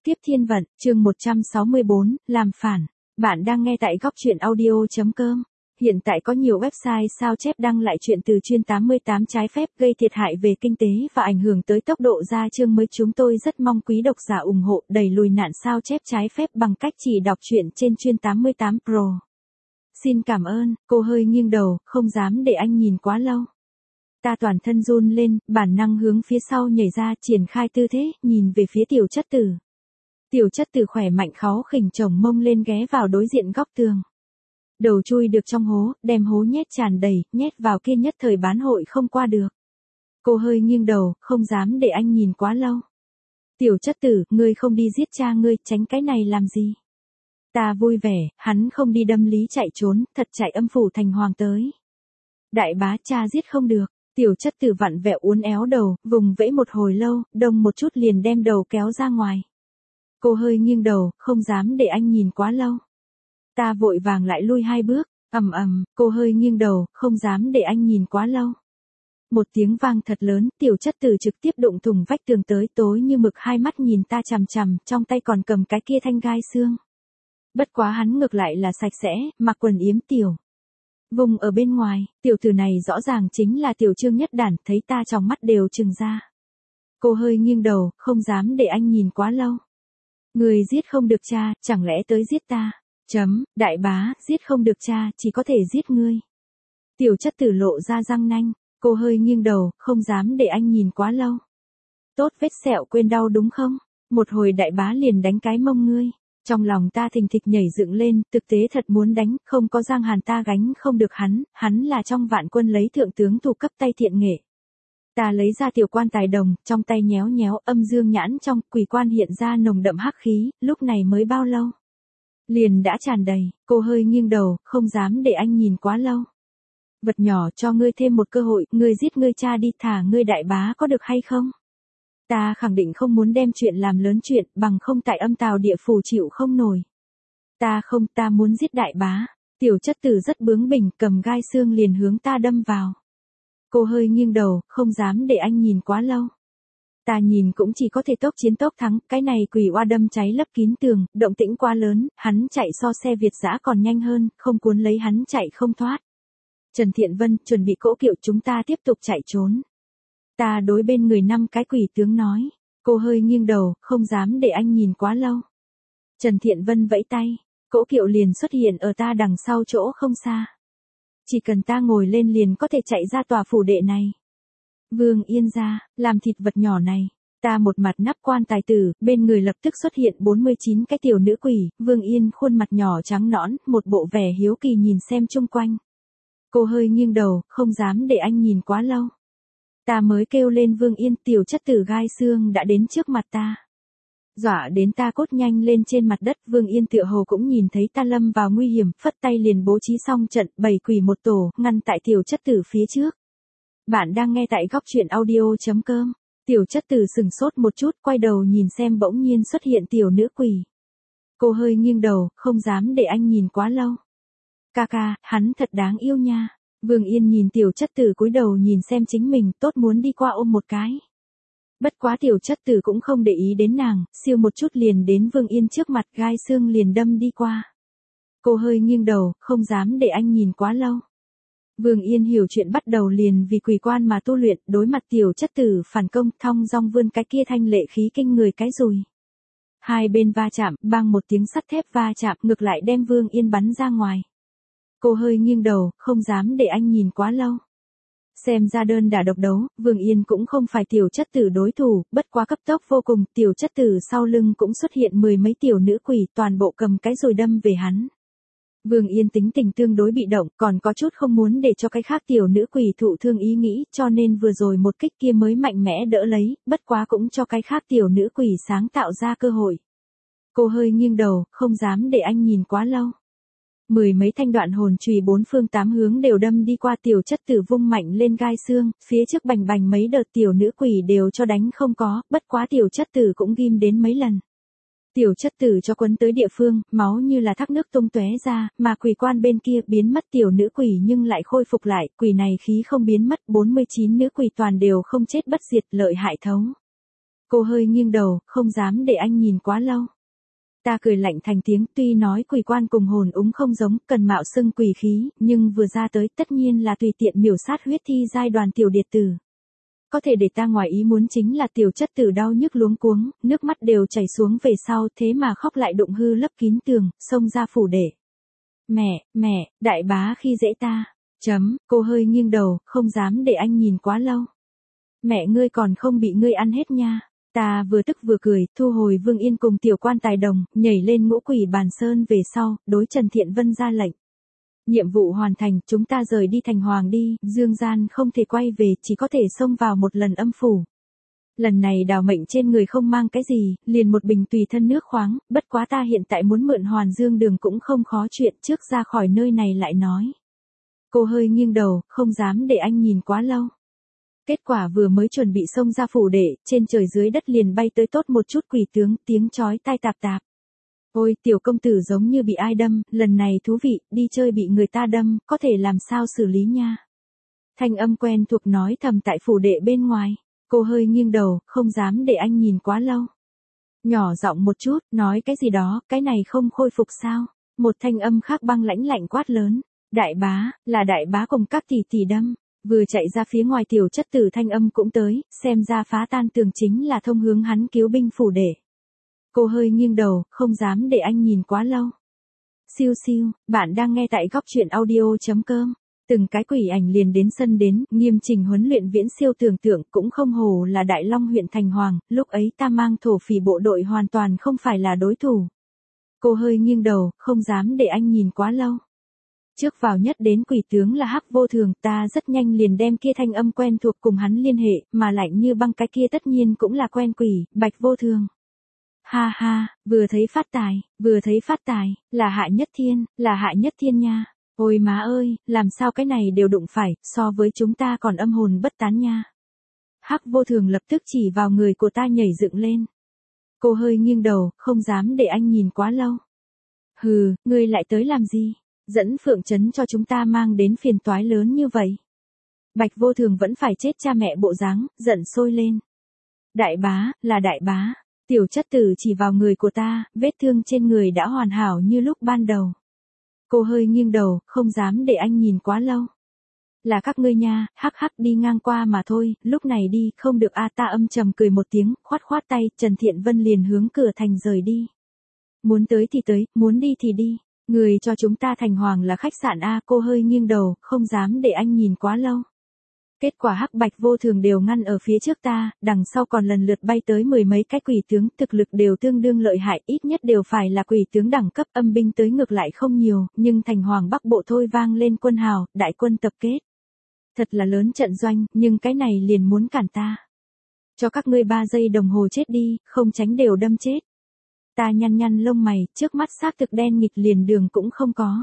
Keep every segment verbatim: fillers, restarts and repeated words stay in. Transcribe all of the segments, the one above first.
Tiếp thiên vận, chương một trăm sáu mươi bốn, làm phản. Bạn đang nghe tại góc truyện audio chấm com. Hiện tại có nhiều website sao chép đăng lại chuyện từ chuyên tám mươi tám trái phép gây thiệt hại về kinh tế và ảnh hưởng tới tốc độ ra chương mới. Chúng tôi rất mong quý độc giả ủng hộ đẩy lùi nạn sao chép trái phép bằng cách chỉ đọc truyện trên chuyên tám mươi tám Pro. Xin cảm ơn. Cô hơi nghiêng đầu, không dám để anh nhìn quá lâu. Ta toàn thân run lên, bản năng hướng phía sau nhảy ra, triển khai tư thế, nhìn về phía tiểu chất tử. Tiểu chất tử khỏe mạnh kháu khỉnh chồng mông lên ghé vào đối diện góc tường. Đầu chui được trong hố, đem hố nhét tràn đầy, nhét vào kia nhất thời bán hội không qua được. Cô hơi nghiêng đầu, không dám để anh nhìn quá lâu. Tiểu chất tử, ngươi không đi giết cha ngươi, tránh cái này làm gì? Ta vui vẻ, hắn không đi đâm lý chạy trốn, thật chạy âm phủ thành hoàng tới. Đại bá, cha giết không được. Tiểu chất tử vặn vẹo uốn éo đầu, vùng vẫy một hồi lâu, đông một chút liền đem đầu kéo ra ngoài. Cô hơi nghiêng đầu, không dám để anh nhìn quá lâu. Ta vội vàng lại lui hai bước, ầm ầm, cô hơi nghiêng đầu, không dám để anh nhìn quá lâu. Một tiếng vang thật lớn, tiểu chất tử trực tiếp đụng thủng vách tường tới, tối như mực, hai mắt nhìn ta chằm chằm, trong tay còn cầm cái kia thanh gai xương. Bất quá hắn ngược lại là sạch sẽ, mặc quần yếm tiểu. Vùng ở bên ngoài, tiểu tử này rõ ràng chính là tiểu Trương Nhất Đản, thấy ta trong mắt đều trừng ra. Cô hơi nghiêng đầu, không dám để anh nhìn quá lâu. Người giết không được cha, chẳng lẽ tới giết ta? Chấm, đại bá, giết không được cha, chỉ có thể giết ngươi. Tiểu chất tử lộ ra răng nanh, cô hơi nghiêng đầu, không dám để anh nhìn quá lâu. Tốt, vết sẹo quên đau đúng không? Một hồi đại bá liền đánh cái mông ngươi. Trong lòng ta thình thịch nhảy dựng lên, thực tế thật muốn đánh, không có Giang Hàn ta gánh không được hắn, hắn là trong vạn quân lấy thượng tướng thủ cấp tay thiện nghệ. Ta lấy ra tiểu quan tài đồng, trong tay nhéo nhéo, âm dương nhãn trong, quỷ quan hiện ra nồng đậm hắc khí, lúc này mới bao lâu? Liền đã tràn đầy, cô hơi nghiêng đầu, không dám để anh nhìn quá lâu. Vật nhỏ, cho ngươi thêm một cơ hội, ngươi giết ngươi cha đi, thả ngươi đại bá có được hay không? Ta khẳng định không muốn đem chuyện làm lớn chuyện, bằng không tại âm tào địa phủ chịu không nổi. Ta không, ta muốn giết đại bá. Tiểu chất tử rất bướng bỉnh, cầm gai xương liền hướng ta đâm vào. Cô hơi nghiêng đầu, không dám để anh nhìn quá lâu. Ta nhìn cũng chỉ có thể tốc chiến tốc thắng, cái này quỷ oa đâm cháy lấp kín tường, động tĩnh quá lớn, hắn chạy so xe Việt dã còn nhanh hơn, không cuốn lấy hắn chạy không thoát. Trần Thiện Vân, chuẩn bị cỗ kiệu, chúng ta tiếp tục chạy trốn. Ta đối bên người năm cái quỷ tướng nói. Cô hơi nghiêng đầu, không dám để anh nhìn quá lâu. Trần Thiện Vân vẫy tay, cỗ kiệu liền xuất hiện ở ta đằng sau chỗ không xa. Chỉ cần ta ngồi lên liền có thể chạy ra tòa phủ đệ này. Vương Yên ra, làm thịt vật nhỏ này. Ta một mặt nắp quan tài tử, bên người lập tức xuất hiện bốn mươi chín cái tiểu nữ quỷ. Vương Yên khuôn mặt nhỏ trắng nõn, một bộ vẻ hiếu kỳ nhìn xem chung quanh. Cô hơi nghiêng đầu, không dám để anh nhìn quá lâu. Ta mới kêu lên Vương Yên, tiểu chất tử gai xương đã đến trước mặt ta. Dọa đến ta cốt nhanh lên trên mặt đất. Vương Yên tựa hồ cũng nhìn thấy ta lâm vào nguy hiểm, phất tay liền bố trí xong trận, bảy quỷ một tổ, ngăn tại tiểu chất tử phía trước. Bạn đang nghe tại góc truyện audio chấm com. Tiểu chất tử sừng sốt một chút, quay đầu nhìn xem bỗng nhiên xuất hiện tiểu nữ quỷ. Cô hơi nghiêng đầu, không dám để anh nhìn quá lâu. Ca ca, hắn thật đáng yêu nha. Vương Yên nhìn tiểu chất tử cúi đầu nhìn xem chính mình, tốt muốn đi qua ôm một cái. Bất quá tiểu chất tử cũng không để ý đến nàng, siêu một chút liền đến Vương Yên trước mặt, gai xương liền đâm đi qua. Cô hơi nghiêng đầu, không dám để anh nhìn quá lâu. Vương Yên hiểu chuyện bắt đầu liền vì quỷ quan mà tu luyện, đối mặt tiểu chất tử phản công, thong dong vươn cái kia thanh lệ khí kinh người cái dùi. Hai bên va chạm, bang một tiếng sắt thép va chạm, ngược lại đem Vương Yên bắn ra ngoài. Cô hơi nghiêng đầu, không dám để anh nhìn quá lâu. Xem ra đơn đả độc đấu, Vương Yên cũng không phải tiểu chất tử đối thủ, bất quá cấp tốc vô cùng, tiểu chất tử sau lưng cũng xuất hiện mười mấy tiểu nữ quỷ, toàn bộ cầm cái rồi đâm về hắn. Vương Yên tính tình tương đối bị động, còn có chút không muốn để cho cái khác tiểu nữ quỷ thụ thương ý nghĩ, cho nên vừa rồi một kích kia mới mạnh mẽ đỡ lấy, bất quá cũng cho cái khác tiểu nữ quỷ sáng tạo ra cơ hội. Cô hơi nghiêng đầu, không dám để anh nhìn quá lâu. Mười mấy thanh đoạn hồn chùy bốn phương tám hướng đều đâm đi qua, tiểu chất tử vung mạnh lên gai xương, phía trước bành bành mấy đợt tiểu nữ quỷ đều cho đánh không có, bất quá tiểu chất tử cũng ghim đến mấy lần. Tiểu chất tử cho quấn tới địa phương, máu như là thác nước tung tóe ra, mà quỷ quan bên kia biến mất tiểu nữ quỷ nhưng lại khôi phục lại, quỷ này khí không biến mất, bốn mươi chín nữ quỷ toàn đều không chết bất diệt, lợi hại thấu. Cô hơi nghiêng đầu, không dám để anh nhìn quá lâu. Ta cười lạnh thành tiếng, tuy nói quỷ quan cùng hồn úng không giống, cần mạo xưng quỷ khí, nhưng vừa ra tới tất nhiên là tùy tiện miểu sát huyết thi giai đoàn tiểu điệt tử. Có thể để ta ngoài ý muốn chính là tiểu chất tử đau nhức luống cuống, nước mắt đều chảy xuống về sau, thế mà khóc lại đụng hư lấp kín tường, xông ra phủ để. Mẹ, mẹ, đại bá khi dễ ta. Chấm, cô hơi nghiêng đầu, không dám để anh nhìn quá lâu. Mẹ ngươi còn không bị ngươi ăn hết nha. Ta vừa tức vừa cười, thu hồi Vương Yên cùng tiểu quan tài đồng, nhảy lên ngũ quỷ bàn sơn về sau, đối Trần Thiện Vân ra lệnh. Nhiệm vụ hoàn thành, chúng ta rời đi thành hoàng đi, dương gian không thể quay về, chỉ có thể xông vào một lần âm phủ. Lần này đào mệnh trên người không mang cái gì, liền một bình tùy thân nước khoáng, bất quá ta hiện tại muốn mượn hoàn dương đường cũng không khó chuyện, trước ra khỏi nơi này lại nói. Cô hơi nghiêng đầu, không dám để anh nhìn quá lâu. Kết quả vừa mới chuẩn bị xông ra phủ để, trên trời dưới đất liền bay tới tốt một chút quỷ tướng, tiếng chói tai tạp tạp. Ôi, tiểu công tử giống như bị ai đâm, lần này thú vị, đi chơi bị người ta đâm, có thể làm sao xử lý nha. Thanh âm quen thuộc nói thầm tại phủ đệ bên ngoài. Cô hơi nghiêng đầu, không dám để anh nhìn quá lâu. Nhỏ giọng một chút, nói cái gì đó, cái này không khôi phục sao. Một thanh âm khác băng lãnh lạnh quát lớn. Đại bá, là đại bá cùng các tỷ tỷ đâm. Vừa chạy ra phía ngoài tiểu chất tử thanh âm cũng tới, xem ra phá tan tường chính là thông hướng hắn cứu binh phủ để. Cô hơi nghiêng đầu, không dám để anh nhìn quá lâu. Siêu siêu, bạn đang nghe tại góc truyện audio.com. Từng cái quỷ ảnh liền đến sân đến, nghiêm chỉnh huấn luyện viễn siêu tưởng tượng cũng không hồ là Đại Long huyện thành hoàng, lúc ấy ta mang thổ phỉ bộ đội hoàn toàn không phải là đối thủ. Cô hơi nghiêng đầu, không dám để anh nhìn quá lâu. Trước vào nhất đến quỷ tướng là Hắc Vô Thường, ta rất nhanh liền đem kia thanh âm quen thuộc cùng hắn liên hệ, mà lạnh như băng cái kia tất nhiên cũng là quen quỷ, Bạch Vô Thường. Ha ha, vừa thấy phát tài, vừa thấy phát tài, là Hạ Nhất Thiên, là Hạ Nhất Thiên nha. Ôi má ơi, làm sao cái này đều đụng phải, so với chúng ta còn âm hồn bất tán nha. Hắc Vô Thường lập tức chỉ vào người của ta nhảy dựng lên. Cô hơi nghiêng đầu, không dám để anh nhìn quá lâu. Hừ, ngươi lại tới làm gì? Dẫn Phượng Trấn cho chúng ta mang đến phiền toái lớn như vậy. Bạch Vô Thường vẫn phải chết cha mẹ bộ dáng, giận sôi lên. Đại bá, là đại bá. Tiểu chất tử chỉ vào người của ta, vết thương trên người đã hoàn hảo như lúc ban đầu. Cô hơi nghiêng đầu, không dám để anh nhìn quá lâu. Là các ngươi nha, hắc hắc đi ngang qua mà thôi, lúc này đi, không được a ta âm trầm cười một tiếng, khoát khoát tay, Trần Thiện Vân liền hướng cửa thành rời đi. Muốn tới thì tới, muốn đi thì đi, người cho chúng ta thành hoàng là khách sạn a cô hơi nghiêng đầu, không dám để anh nhìn quá lâu. Kết quả Hắc Bạch Vô Thường đều ngăn ở phía trước ta, đằng sau còn lần lượt bay tới mười mấy cái quỷ tướng, thực lực đều tương đương lợi hại, ít nhất đều phải là quỷ tướng đẳng cấp, âm binh tới ngược lại không nhiều, nhưng thành hoàng Bắc Bộ thôi vang lên quân hào, đại quân tập kết. Thật là lớn trận doanh, nhưng cái này liền muốn cản ta. Cho các ngươi ba giây đồng hồ chết đi, không tránh đều đâm chết. Ta nhăn nhăn lông mày, trước mắt xác thực đen nghịt liền đường cũng không có.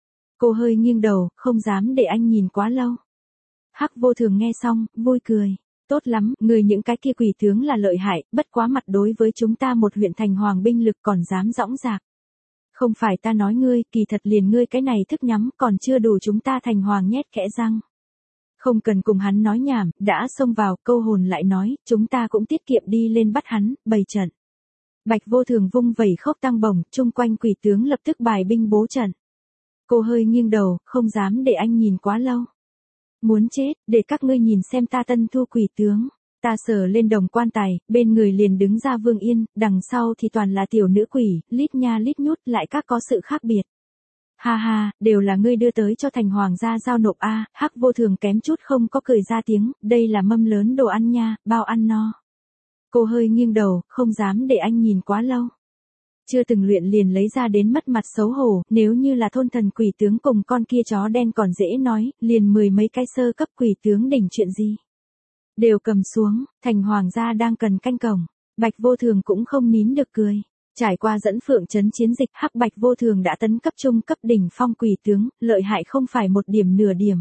Cô hơi nghiêng đầu, không dám để anh nhìn quá lâu. Hắc Vô Thường nghe xong, vui cười. Tốt lắm, người những cái kia quỷ tướng là lợi hại, bất quá mặt đối với chúng ta một huyện thành hoàng binh lực còn dám dõng dạc. Không phải ta nói ngươi, kỳ thật liền ngươi cái này thức nhắm còn chưa đủ chúng ta thành hoàng nhét kẽ răng. Không cần cùng hắn nói nhảm, đã xông vào, câu hồn lại nói, chúng ta cũng tiết kiệm đi lên bắt hắn, bày trận. Bạch Vô Thường vung vẩy khốc tăng bổng, chung quanh quỷ tướng lập tức bài binh bố trận. Cô hơi nghiêng đầu, không dám để anh nhìn quá lâu. Muốn chết, để các ngươi nhìn xem ta tân thu quỷ tướng. Ta sờ lên đồng quan tài, bên người liền đứng ra Vương Yên, đằng sau thì toàn là tiểu nữ quỷ, lít nha lít nhút lại các có sự khác biệt. Ha ha, đều là ngươi đưa tới cho thành hoàng gia giao nộp a. Hắc Vô Thường kém chút không có cười ra tiếng, đây là mâm lớn đồ ăn nha, bao ăn no. Cô hơi nghiêng đầu, không dám để anh nhìn quá lâu. Chưa từng luyện liền lấy ra đến mất mặt xấu hổ, nếu như là thôn thần quỷ tướng cùng con kia chó đen còn dễ nói, liền mười mấy cái sơ cấp quỷ tướng đỉnh chuyện gì. Đều cầm xuống, thành hoàng gia đang cần canh cổng, Bạch Vô Thường cũng không nín được cười. Trải qua dẫn Phượng Trấn chiến dịch, Hắc Bạch Vô Thường đã tấn cấp trung cấp đỉnh phong quỷ tướng, lợi hại không phải một điểm nửa điểm.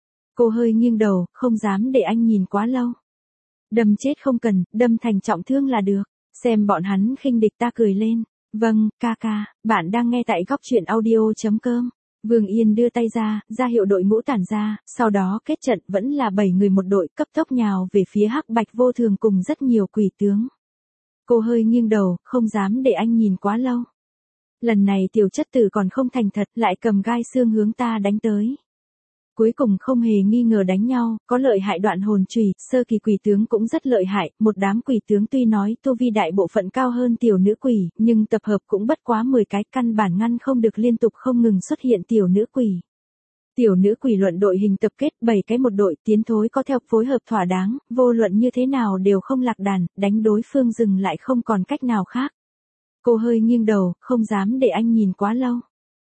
Cô hơi nghiêng đầu, không dám để anh nhìn quá lâu. Đâm chết không cần, đâm thành trọng thương là được. Xem bọn hắn khinh địch ta cười lên. Vâng, ca ca, bạn đang nghe tại góc truyện audio.com. Vương Yên đưa tay ra, ra hiệu đội ngũ tản ra, sau đó kết trận vẫn là bảy người một đội cấp tốc nhào về phía Hắc Bạch Vô Thường cùng rất nhiều quỷ tướng. Cô hơi nghiêng đầu, không dám để anh nhìn quá lâu. Lần này tiểu chất tử còn không thành thật, lại cầm gai xương hướng ta đánh tới. Cuối cùng không hề nghi ngờ đánh nhau, có lợi hại đoạn hồn chùy, sơ kỳ quỷ tướng cũng rất lợi hại, một đám quỷ tướng tuy nói tu vi đại bộ phận cao hơn tiểu nữ quỷ, nhưng tập hợp cũng bất quá mười cái, căn bản ngăn không được liên tục không ngừng xuất hiện tiểu nữ quỷ. Tiểu nữ quỷ luận đội hình tập kết bảy cái một đội, tiến thối có theo phối hợp thỏa đáng, vô luận như thế nào đều không lạc đàn, đánh đối phương dừng lại không còn cách nào khác. Cô hơi nghiêng đầu, không dám để anh nhìn quá lâu.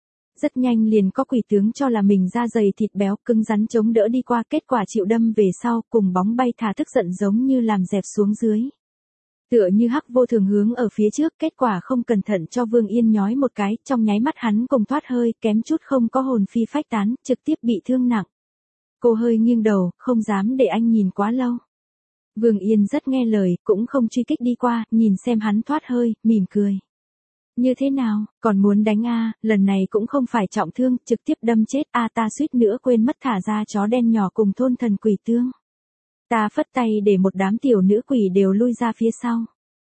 Rất nhanh liền có quỷ tướng cho là mình da dày thịt béo cứng rắn chống đỡ đi qua, kết quả chịu đâm về sau, cùng bóng bay thả tức giận giống như làm dẹp xuống dưới. Tựa như hắc vô thường hướng ở phía trước, kết quả không cẩn thận cho Vương Yên nhói một cái, trong nháy mắt hắn cùng thoát hơi, kém chút không có hồn phi phách tán, trực tiếp bị thương nặng. Cô hơi nghiêng đầu, không dám để anh nhìn quá lâu. Vương Yên rất nghe lời, cũng không truy kích đi qua, nhìn xem hắn thoát hơi, mỉm cười. Như thế nào, còn muốn đánh a? À, lần này cũng không phải trọng thương, trực tiếp đâm chết a à, ta suýt nữa quên mất thả ra chó đen nhỏ cùng thôn thần quỷ tương. Ta phất tay để một đám tiểu nữ quỷ đều lui ra phía sau.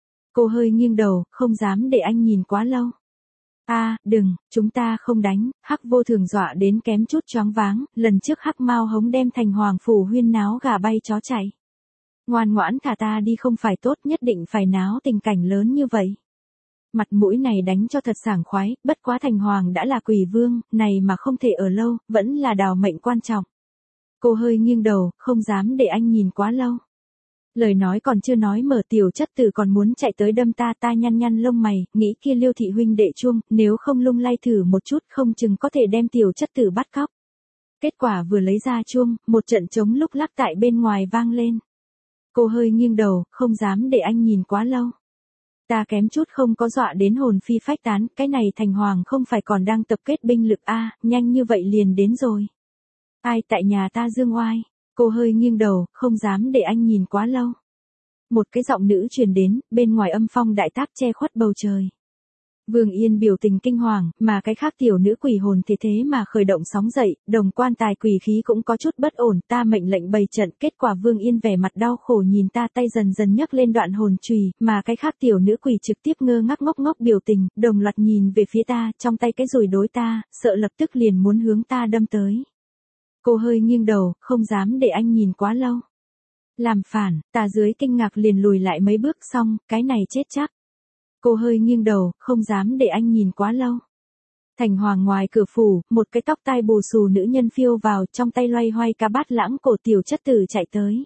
Cô hơi nghiêng đầu, không dám để anh nhìn quá lâu. A, à, đừng, chúng ta không đánh, hắc vô thường dọa đến kém chút choáng váng, lần trước hắc mau hống đem thành hoàng phủ huyên náo gà bay chó chạy. Ngoan ngoãn thả ta đi không phải tốt, nhất định phải náo tình cảnh lớn như vậy. Mặt mũi này đánh cho thật sảng khoái, bất quá thành hoàng đã là quỷ vương, này mà không thể ở lâu, vẫn là đào mệnh quan trọng. Cô hơi nghiêng đầu, không dám để anh nhìn quá lâu. Lời nói còn chưa nói mở, tiểu chất tử còn muốn chạy tới đâm ta, ta nhăn nhăn lông mày, nghĩ kia Liêu thị huynh đệ chuông, nếu không lung lay thử một chút không chừng có thể đem tiểu chất tử bắt cóc. Kết quả vừa lấy ra chuông, một trận trống lúc lắc tại bên ngoài vang lên. Cô hơi nghiêng đầu, không dám để anh nhìn quá lâu. Ta kém chút không có dọa đến hồn phi phách tán, cái này thành hoàng không phải còn đang tập kết binh lực a, à, nhanh như vậy liền đến rồi. Ai tại nhà ta dương oai? Cô hơi nghiêng đầu, không dám để anh nhìn quá lâu. Một cái giọng nữ truyền đến, bên ngoài âm phong đại tác che khuất bầu trời. Vương Yên biểu tình kinh hoàng, mà cái khác tiểu nữ quỷ hồn thế thế mà khởi động sóng dậy, đồng quan tài quỷ khí cũng có chút bất ổn, ta mệnh lệnh bày trận, kết quả Vương Yên vẻ mặt đau khổ nhìn ta, tay dần dần nhấc lên đoạn hồn chùy, mà cái khác tiểu nữ quỷ trực tiếp ngơ ngác ngốc ngốc biểu tình, đồng loạt nhìn về phía ta, trong tay cái dùi đối ta, sợ lập tức liền muốn hướng ta đâm tới. Cô hơi nghiêng đầu, không dám để anh nhìn quá lâu. Làm phản, ta dưới kinh ngạc liền lùi lại mấy bước, xong, cái này chết chắc. Cô hơi nghiêng đầu, không dám để anh nhìn quá lâu. Thành hoàng ngoài cửa phủ, một cái tóc tai bù xù nữ nhân phiêu vào, trong tay loay hoay cá bát lãng, cổ tiểu chất tử chạy tới.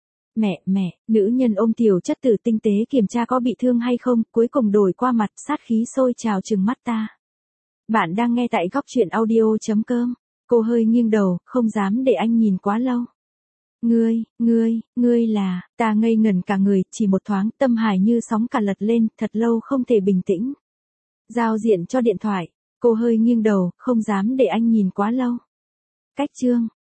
Mẹ, mẹ, nữ nhân ôm tiểu chất tử tinh tế kiểm tra có bị thương hay không, cuối cùng đổi qua mặt, sát khí sôi trào trừng mắt ta. Bạn đang nghe tại góc truyện audio chấm com. Cô hơi nghiêng đầu, không dám để anh nhìn quá lâu. Ngươi, ngươi, ngươi là, ta ngây ngẩn cả người, chỉ một thoáng, tâm hải như sóng cả lật lên, thật lâu không thể bình tĩnh. Giao diện cho điện thoại, cô hơi nghiêng đầu, không dám để anh nhìn quá lâu. Cách chương.